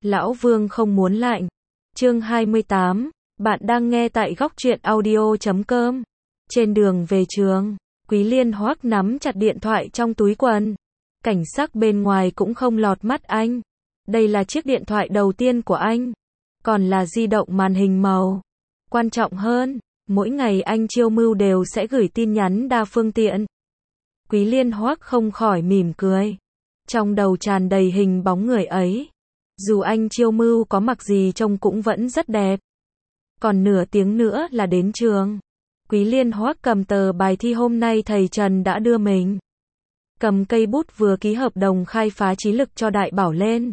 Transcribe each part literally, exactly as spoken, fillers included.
Lão Vương không muốn lạnh. Chương hai mươi tám, bạn đang nghe tại góc truyện audio chấm com. Trên đường về trường, Quý Liên Hoắc nắm chặt điện thoại trong túi quần. Cảnh sắc bên ngoài cũng không lọt mắt anh. Đây là chiếc điện thoại đầu tiên của anh. Còn là di động màn hình màu. Quan trọng hơn, mỗi ngày anh chiêu mưu đều sẽ gửi tin nhắn đa phương tiện. Quý Liên Hoắc không khỏi mỉm cười. Trong đầu tràn đầy hình bóng người ấy. Dù anh chiêu mưu có mặc gì trông cũng vẫn rất đẹp. Còn nửa tiếng nữa là đến trường. Quý Liên Hoắc cầm tờ bài thi hôm nay thầy Trần đã đưa mình. Cầm cây bút vừa ký hợp đồng khai phá trí lực cho Đại Bảo lên.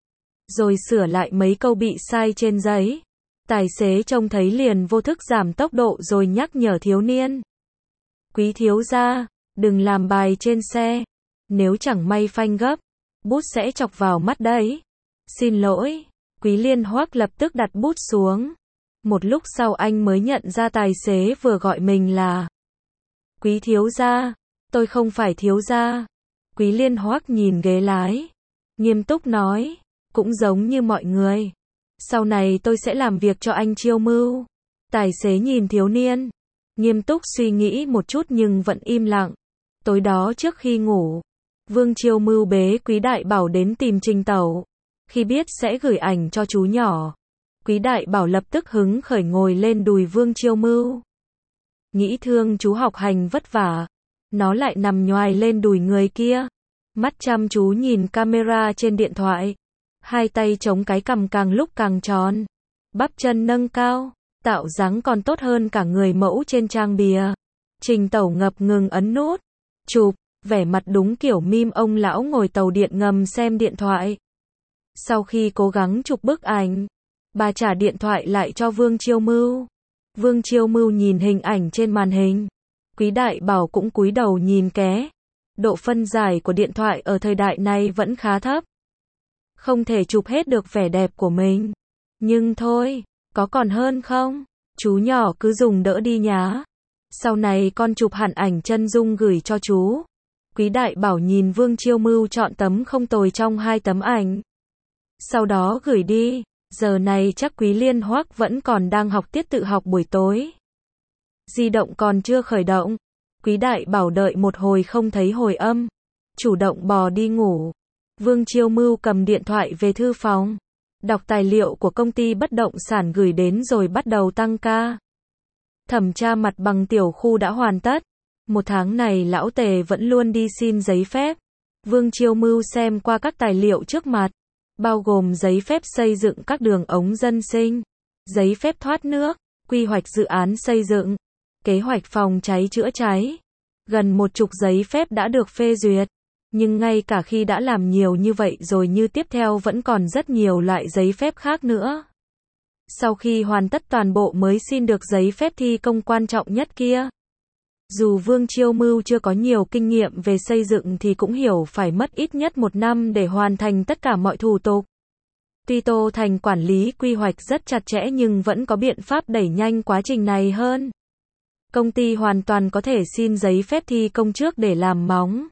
Rồi sửa lại mấy câu bị sai trên giấy. Tài xế trông thấy liền vô thức giảm tốc độ rồi nhắc nhở thiếu niên. Quý thiếu gia, đừng làm bài trên xe. Nếu chẳng may phanh gấp, bút sẽ chọc vào mắt đấy. Xin lỗi. Quý Liên Hoắc lập tức đặt bút xuống. Một lúc sau anh mới nhận ra tài xế vừa gọi mình là Quý thiếu gia. Tôi không phải thiếu gia. Quý Liên Hoắc nhìn ghế lái, nghiêm túc nói, cũng giống như mọi người. Sau này tôi sẽ làm việc cho anh chiêu mưu. Tài xế nhìn thiếu niên, nghiêm túc suy nghĩ một chút nhưng vẫn im lặng. Tối đó trước khi ngủ, Vương Chiêu Mưu bế Quý Đại Bảo đến tìm Trình Tẩu. Khi biết sẽ gửi ảnh cho chú nhỏ, Quý Đại Bảo lập tức hứng khởi ngồi lên đùi Vương Chiêu Mưu. Nghĩ thương chú học hành vất vả, nó lại nằm nhoài lên đùi người kia. Mắt chăm chú nhìn camera trên điện thoại. Hai tay chống cái cằm càng lúc càng tròn. Bắp chân nâng cao, tạo dáng còn tốt hơn cả người mẫu trên trang bìa. Trình Tẩu ngập ngừng ấn nút chụp, vẻ mặt đúng kiểu meme ông lão ngồi tàu điện ngầm xem điện thoại. Sau khi cố gắng chụp bức ảnh, bà trả điện thoại lại cho Vương Chiêu Mưu. Vương Chiêu Mưu nhìn hình ảnh trên màn hình. Quý Đại Bảo cũng cúi đầu nhìn ké. Độ phân giải của điện thoại ở thời đại này vẫn khá thấp. Không thể chụp hết được vẻ đẹp của mình. Nhưng thôi, có còn hơn không? Chú nhỏ cứ dùng đỡ đi nhá. Sau này con chụp hẳn ảnh chân dung gửi cho chú. Quý Đại Bảo nhìn Vương Chiêu Mưu chọn tấm không tồi trong hai tấm ảnh. Sau đó gửi đi. Giờ này chắc Quý Liên Hoắc vẫn còn đang học tiết tự học buổi tối. Di động còn chưa khởi động. Quý Đại Bảo đợi một hồi không thấy hồi âm. Chủ động bò đi ngủ. Vương Chiêu Mưu cầm điện thoại về thư phòng. Đọc tài liệu của công ty bất động sản gửi đến rồi bắt đầu tăng ca. Thẩm tra mặt bằng tiểu khu đã hoàn tất. Một tháng này lão Tề vẫn luôn đi xin giấy phép. Vương Chiêu Mưu xem qua các tài liệu trước mặt. Bao gồm giấy phép xây dựng các đường ống dân sinh, giấy phép thoát nước, quy hoạch dự án xây dựng, kế hoạch phòng cháy chữa cháy. Gần một chục giấy phép đã được phê duyệt. Nhưng ngay cả khi đã làm nhiều như vậy rồi như tiếp theo vẫn còn rất nhiều loại giấy phép khác nữa. Sau khi hoàn tất toàn bộ mới xin được giấy phép thi công quan trọng nhất kia. Dù Vương Chiêu Mưu chưa có nhiều kinh nghiệm về xây dựng thì cũng hiểu phải mất ít nhất một năm để hoàn thành tất cả mọi thủ tục. Tuy Tô Thành quản lý quy hoạch rất chặt chẽ nhưng vẫn có biện pháp đẩy nhanh quá trình này hơn. Công ty hoàn toàn có thể xin giấy phép thi công trước để làm móng.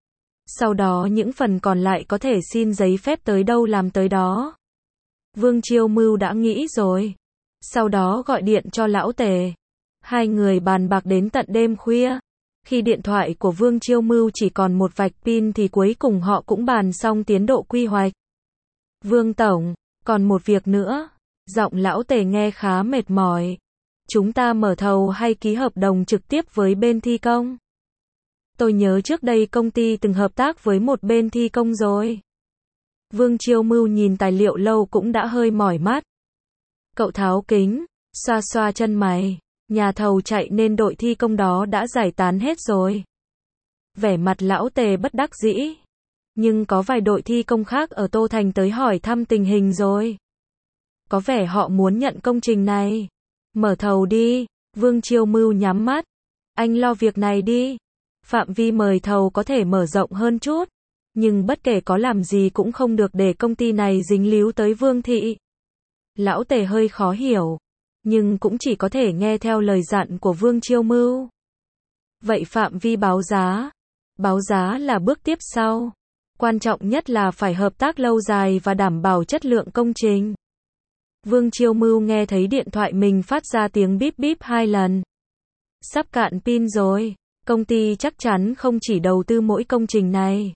Sau đó những phần còn lại có thể xin giấy phép tới đâu làm tới đó. Vương Chiêu Mưu đã nghĩ rồi. Sau đó gọi điện cho lão Tề. Hai người bàn bạc đến tận đêm khuya. Khi điện thoại của Vương Chiêu Mưu chỉ còn một vạch pin thì cuối cùng họ cũng bàn xong tiến độ quy hoạch. Vương Tổng, còn một việc nữa. Giọng lão Tề nghe khá mệt mỏi. Chúng ta mở thầu hay ký hợp đồng trực tiếp với bên thi công? Tôi nhớ trước đây công ty từng hợp tác với một bên thi công rồi. Vương Chiêu Mưu nhìn tài liệu lâu cũng đã hơi mỏi mắt. Cậu tháo kính, xoa xoa chân mày. Nhà thầu chạy nên đội thi công đó đã giải tán hết rồi. Vẻ mặt lão Tề bất đắc dĩ. Nhưng có vài đội thi công khác ở Tô Thành tới hỏi thăm tình hình rồi. Có vẻ họ muốn nhận công trình này. Mở thầu đi. Vương Chiêu Mưu nhắm mắt. Anh lo việc này đi. Phạm vi mời thầu có thể mở rộng hơn chút. Nhưng bất kể có làm gì cũng không được để công ty này dính líu tới Vương Thị. Lão Tề hơi khó hiểu. Nhưng cũng chỉ có thể nghe theo lời dặn của Vương Chiêu Mưu. Vậy phạm vi báo giá. Báo giá là bước tiếp sau. Quan trọng nhất là phải hợp tác lâu dài và đảm bảo chất lượng công trình. Vương Chiêu Mưu nghe thấy điện thoại mình phát ra tiếng bíp bíp hai lần. Sắp cạn pin rồi, công ty chắc chắn không chỉ đầu tư mỗi công trình này.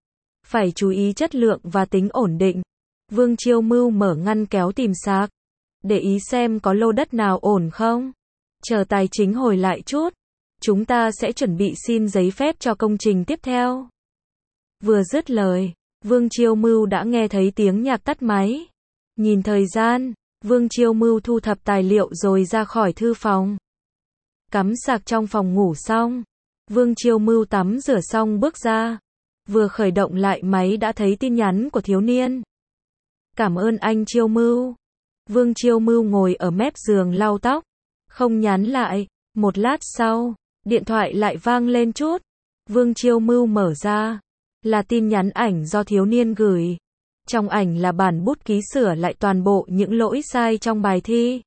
Phải chú ý chất lượng và tính ổn định. Vương Chiêu Mưu mở ngăn kéo tìm sạc. Để ý xem có lô đất nào ổn không. Chờ tài chính hồi lại chút. Chúng ta sẽ chuẩn bị xin giấy phép cho công trình tiếp theo. Vừa dứt lời, Vương Chiêu Mưu đã nghe thấy tiếng nhạc tắt máy. Nhìn thời gian, Vương Chiêu Mưu thu thập tài liệu rồi ra khỏi thư phòng. Cắm sạc trong phòng ngủ xong, Vương Chiêu Mưu tắm rửa xong bước ra. Vừa khởi động lại máy đã thấy tin nhắn của thiếu niên. Cảm ơn anh Chiêu Mưu. Vương Chiêu Mưu ngồi ở mép giường lau tóc, không nhắn lại. Một lát sau, điện thoại lại vang lên chút. Vương Chiêu Mưu mở ra, là tin nhắn ảnh do thiếu niên gửi. Trong ảnh là bản bút ký sửa lại toàn bộ những lỗi sai trong bài thi.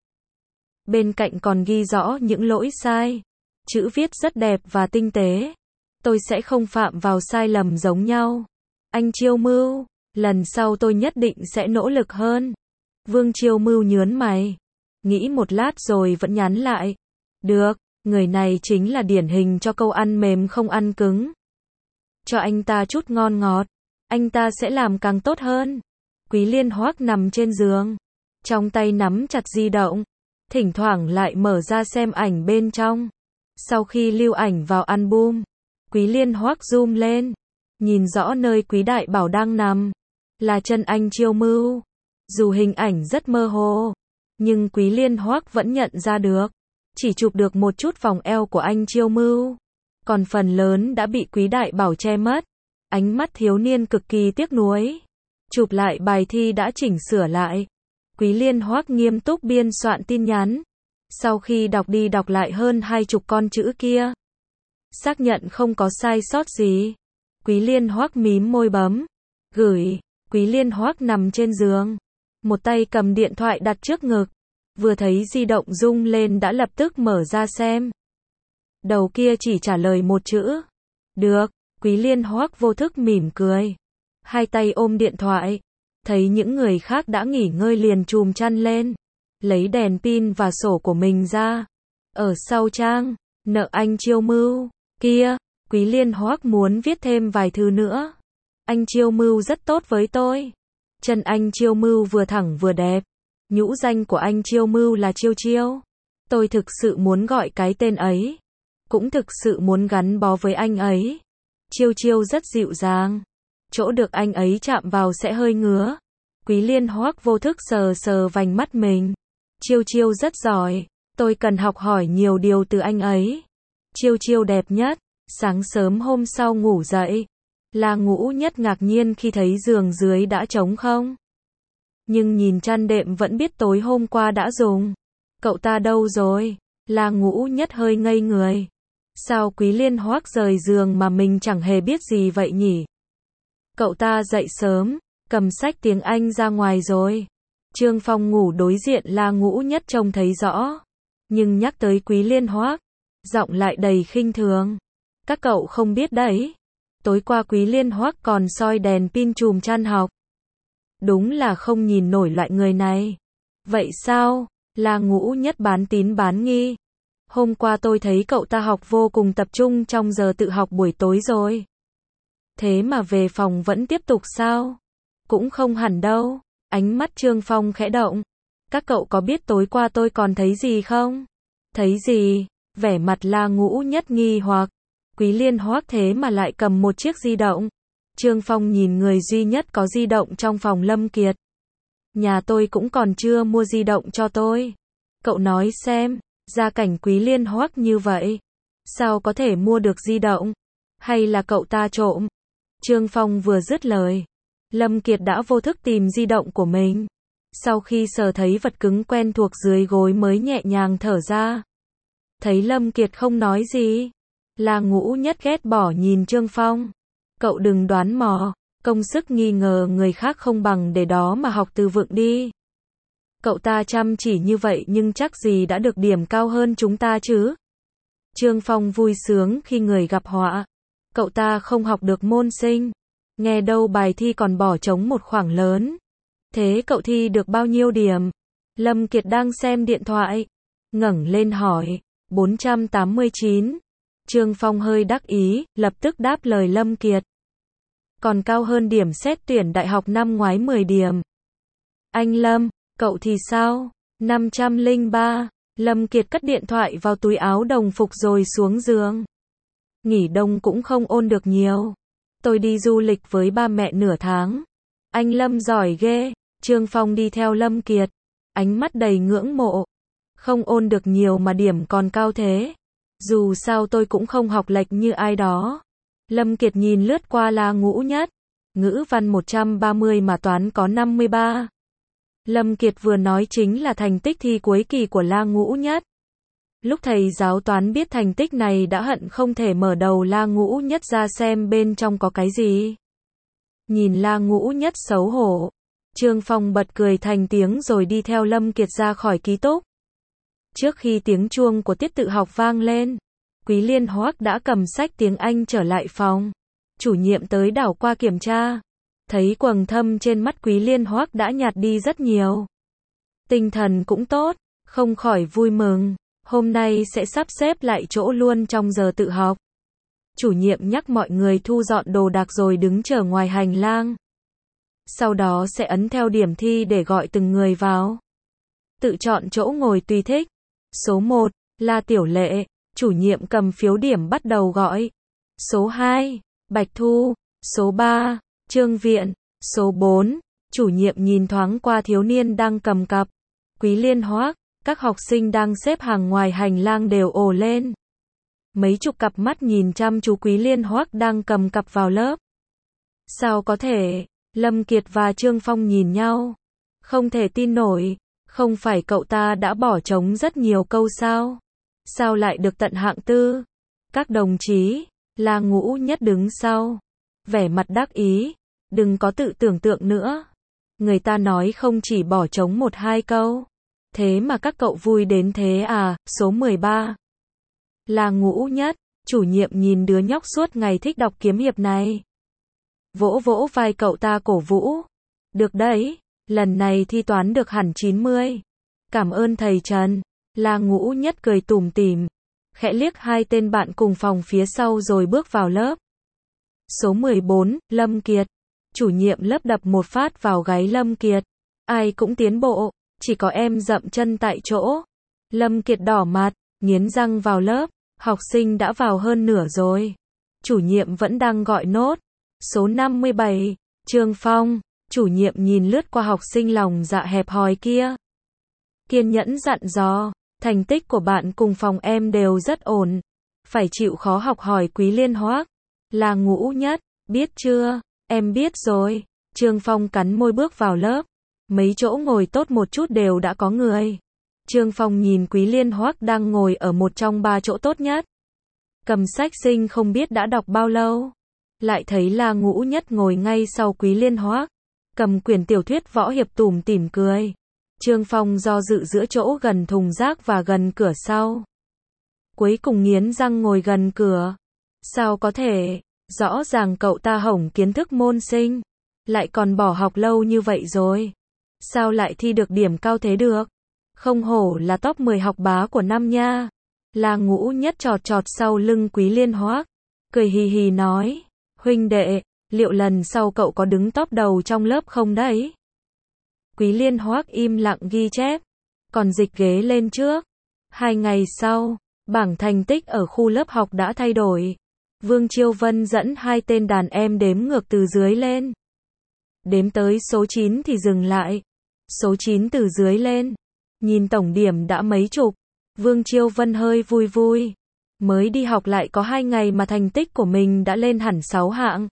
Bên cạnh còn ghi rõ những lỗi sai. Chữ viết rất đẹp và tinh tế. Tôi sẽ không phạm vào sai lầm giống nhau. Anh Chiêu Mưu, lần sau tôi nhất định sẽ nỗ lực hơn. Vương Chiêu Mưu nhớn mày. Nghĩ một lát rồi vẫn nhắn lại. Được, người này chính là điển hình cho câu ăn mềm không ăn cứng. Cho anh ta chút ngon ngọt, anh ta sẽ làm càng tốt hơn. Quý Liên Hoắc nằm trên giường, trong tay nắm chặt di động, thỉnh thoảng lại mở ra xem ảnh bên trong. Sau khi lưu ảnh vào album, Quý Liên Hoắc zoom lên, nhìn rõ nơi Quý Đại Bảo đang nằm, là chân anh Chiêu Mưu. Dù hình ảnh rất mơ hồ, nhưng Quý Liên Hoắc vẫn nhận ra được, chỉ chụp được một chút vòng eo của anh Chiêu Mưu, còn phần lớn đã bị Quý Đại Bảo che mất. Ánh mắt thiếu niên cực kỳ tiếc nuối. Chụp lại bài thi đã chỉnh sửa lại. Quý Liên Hoắc nghiêm túc biên soạn tin nhắn. Sau khi đọc đi đọc lại hơn hai chục con chữ kia, xác nhận không có sai sót gì, Quý Liên Hoắc mím môi bấm gửi. Quý Liên Hoắc nằm trên giường, một tay cầm điện thoại đặt trước ngực, vừa thấy di động rung lên đã lập tức mở ra xem. Đầu kia chỉ trả lời một chữ. Được. Quý Liên Hoắc vô thức mỉm cười, hai tay ôm điện thoại, thấy những người khác đã nghỉ ngơi liền chùm chăn lên, lấy đèn pin và sổ của mình ra. Ở sau trang, nợ anh Chiêu Mưu, kia, Quý Liên Hoắc muốn viết thêm vài thứ nữa. Anh Chiêu Mưu rất tốt với tôi. Chân anh Chiêu Mưu vừa thẳng vừa đẹp. Nhũ danh của anh Chiêu Mưu là Chiêu Chiêu. Tôi thực sự muốn gọi cái tên ấy. Cũng thực sự muốn gắn bó với anh ấy. Chiêu Chiêu rất dịu dàng. Chỗ được anh ấy chạm vào sẽ hơi ngứa. Quý Liên Hoắc vô thức sờ sờ vành mắt mình. Chiêu Chiêu rất giỏi. Tôi cần học hỏi nhiều điều từ anh ấy. Chiêu Chiêu đẹp nhất. Sáng sớm hôm sau ngủ dậy, La Ngũ Nhất ngạc nhiên khi thấy giường dưới đã trống không. Nhưng nhìn chăn đệm vẫn biết tối hôm qua đã dùng. Cậu ta đâu rồi? La Ngũ Nhất hơi ngây người. Sao Quý Liên Hoắc rời giường mà mình chẳng hề biết gì vậy nhỉ? Cậu ta dậy sớm, cầm sách tiếng Anh ra ngoài rồi. Trương Phong ngủ đối diện La Ngũ Nhất trông thấy rõ. Nhưng nhắc tới Quý Liên Hoắc, giọng lại đầy khinh thường. Các cậu không biết đấy. Tối qua Quý Liên Hoắc còn soi đèn pin chùm chăn học. Đúng là không nhìn nổi loại người này. Vậy sao? La Ngũ Nhất bán tín bán nghi. Hôm qua tôi thấy cậu ta học vô cùng tập trung trong giờ tự học buổi tối rồi. Thế mà về phòng vẫn tiếp tục sao? Cũng không hẳn đâu. Ánh mắt Trương Phong khẽ động. Các cậu có biết tối qua tôi còn thấy gì không? Thấy gì? Vẻ mặt La Ngũ Nhất nghi hoặc. Quý Liên Hoắc thế mà lại cầm một chiếc di động. Trương Phong nhìn người duy nhất có di động trong phòng Lâm Kiệt. Nhà tôi cũng còn chưa mua di động cho tôi. Cậu nói xem, gia cảnh Quý Liên Hoắc như vậy, sao có thể mua được di động? Hay là cậu ta trộm? Trương Phong vừa dứt lời, Lâm Kiệt đã vô thức tìm di động của mình. Sau khi sờ thấy vật cứng quen thuộc dưới gối mới nhẹ nhàng thở ra. Thấy Lâm Kiệt không nói gì, La Ngũ Nhất ghét bỏ nhìn Trương Phong. Cậu đừng đoán mò, công sức nghi ngờ người khác không bằng để đó mà học từ vựng đi. Cậu ta chăm chỉ như vậy nhưng chắc gì đã được điểm cao hơn chúng ta chứ. Trương Phong vui sướng khi người gặp họa. Cậu ta không học được môn sinh, Nghe đâu bài thi còn bỏ trống một khoảng lớn. Thế cậu thi được bao nhiêu điểm? Lâm Kiệt đang xem điện thoại, ngẩng lên hỏi. bốn trăm tám mươi chín. Trương Phong hơi đắc ý, lập tức đáp lời Lâm Kiệt. Còn cao hơn điểm xét tuyển đại học năm ngoái mười điểm. Anh Lâm, cậu thì sao? năm trăm lẻ ba. Lâm Kiệt cất điện thoại vào túi áo đồng phục rồi xuống giường. Nghỉ đông cũng không ôn được nhiều. Tôi đi du lịch với ba mẹ nửa tháng. Anh Lâm giỏi ghê. Trương Phong đi theo Lâm Kiệt, ánh mắt đầy ngưỡng mộ. Không ôn được nhiều mà điểm còn cao thế. Dù sao tôi cũng không học lệch như ai đó. Lâm Kiệt nhìn lướt qua La Ngũ Nhất. Ngữ văn một trăm ba mươi mà toán có năm mươi ba. Lâm Kiệt vừa nói chính là thành tích thi cuối kỳ của La Ngũ Nhất. Lúc thầy giáo toán biết thành tích này đã hận không thể mở đầu La Ngũ Nhất ra xem bên trong có cái gì. Nhìn La Ngũ Nhất xấu hổ, Trương Phong bật cười thành tiếng rồi đi theo Lâm Kiệt ra khỏi ký túc. Trước khi tiếng chuông của tiết tự học vang lên, Quý Liên Hoắc đã cầm sách tiếng Anh trở lại phòng. Chủ nhiệm tới đảo qua kiểm tra, thấy quầng thâm trên mắt Quý Liên Hoắc đã nhạt đi rất nhiều. Tinh thần cũng tốt, không khỏi vui mừng. Hôm nay sẽ sắp xếp lại chỗ luôn trong giờ tự học. Chủ nhiệm nhắc mọi người thu dọn đồ đạc rồi đứng chờ ngoài hành lang. Sau đó sẽ ấn theo điểm thi để gọi từng người vào. Tự chọn chỗ ngồi tùy thích. Số một, La Tiểu Lệ. Chủ nhiệm cầm phiếu điểm bắt đầu gọi. Số hai, Bạch Thu. Số ba, Trương Viện. Số bốn, chủ nhiệm nhìn thoáng qua thiếu niên đang cầm cặp. Quý Liên Hoắc. Các học sinh đang xếp hàng ngoài hành lang đều ồ lên. Mấy chục cặp mắt nhìn chăm chú Quý Liên Hoắc đang cầm cặp vào lớp. Sao có thể? Lâm Kiệt và Trương Phong nhìn nhau. Không thể tin nổi. Không phải cậu ta đã bỏ trống rất nhiều câu sao? Sao lại được tận hạng tư? Các đồng chí, La Ngũ Nhất đứng sau. Vẻ mặt đắc ý. Đừng có tự tưởng tượng nữa. Người ta nói không chỉ bỏ trống một hai câu. Thế mà các cậu vui đến thế à? Số mười ba. La Ngũ Nhất. Chủ nhiệm nhìn đứa nhóc suốt ngày thích đọc kiếm hiệp này. Vỗ vỗ vai cậu ta cổ vũ. Được đấy, lần này thi toán được hẳn chín mươi. Cảm ơn thầy Trần. La Ngũ Nhất cười tủm tỉm, khẽ liếc hai tên bạn cùng phòng phía sau rồi bước vào lớp. Số mười bốn, Lâm Kiệt. Chủ nhiệm lớp đập một phát vào gáy Lâm Kiệt. Ai cũng tiến bộ, chỉ có em dậm chân tại chỗ. Lâm Kiệt đỏ mặt, nghiến răng vào lớp. Học sinh đã vào hơn nửa rồi. Chủ nhiệm vẫn đang gọi nốt. Số năm mươi bảy, Trương Phong. Chủ nhiệm nhìn lướt qua học sinh lòng dạ hẹp hòi kia. Kiên nhẫn dặn dò, thành tích của bạn cùng phòng em đều rất ổn. Phải chịu khó học hỏi Quý Liên Hoắc. Là Ngũ Nhất, biết chưa? Em biết rồi. Trương Phong cắn môi bước vào lớp. Mấy chỗ ngồi tốt một chút đều đã có người. Trương Phong nhìn Quý Liên Hoắc đang ngồi ở một trong ba chỗ tốt nhất. Cầm sách sinh không biết đã đọc bao lâu. Lại thấy La Ngũ Nhất ngồi ngay sau Quý Liên Hoắc. Cầm quyển tiểu thuyết võ hiệp tủm tỉm cười. Trương Phong do dự giữa chỗ gần thùng rác và gần cửa sau. Cuối cùng nghiến răng ngồi gần cửa. Sao có thể? Rõ ràng cậu ta hỏng kiến thức môn sinh. Lại còn bỏ học lâu như vậy rồi. Sao lại thi được điểm cao thế được? Không hổ là top mười học bá của năm nha. La Ngũ Nhất chọt chọt sau lưng Quý Liên Hoắc. Cười hì hì nói. Huynh đệ, liệu lần sau cậu có đứng top đầu trong lớp không đấy? Quý Liên Hoắc im lặng ghi chép. Còn dịch ghế lên trước. Hai ngày sau, bảng thành tích ở khu lớp học đã thay đổi. Vương Chiêu Vân dẫn hai tên đàn em đếm ngược từ dưới lên. Đếm tới số chín thì dừng lại. Số chín từ dưới lên. Nhìn tổng điểm đã mấy chục. Vương Chiêu Vân hơi vui vui. Mới đi học lại có hai ngày mà thành tích của mình đã lên hẳn sáu hạng.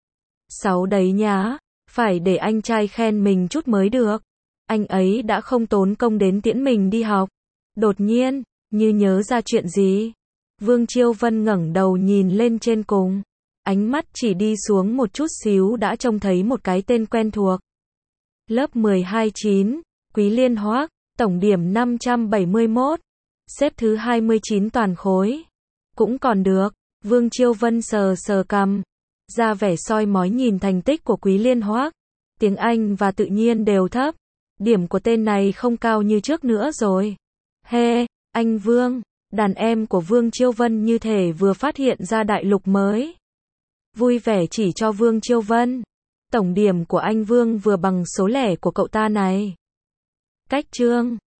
Sáu đấy nhá. Phải để anh trai khen mình chút mới được. Anh ấy đã không tốn công đến tiễn mình đi học. Đột nhiên, như nhớ ra chuyện gì. Vương Chiêu Vân ngẩng đầu nhìn lên trên cùng. Ánh mắt chỉ đi xuống một chút xíu đã trông thấy một cái tên quen thuộc. Lớp mười hai chín, Quý Liên Hoắc, tổng điểm năm trăm bảy mươi mốt. Xếp thứ hai mươi chín toàn khối. Cũng còn được. Vương Chiêu Vân sờ sờ cằm. ra vẻ soi mói nhìn thành tích của Quý Liên Hoắc. Tiếng Anh và tự nhiên đều thấp. Điểm của tên này không cao như trước nữa rồi. He, anh Vương, đàn em của Vương Chiêu Vân như thể vừa phát hiện ra đại lục mới. Vui vẻ chỉ cho Vương Chiêu Vân. Tổng điểm của anh Vương vừa bằng số lẻ của cậu ta này. Cách chương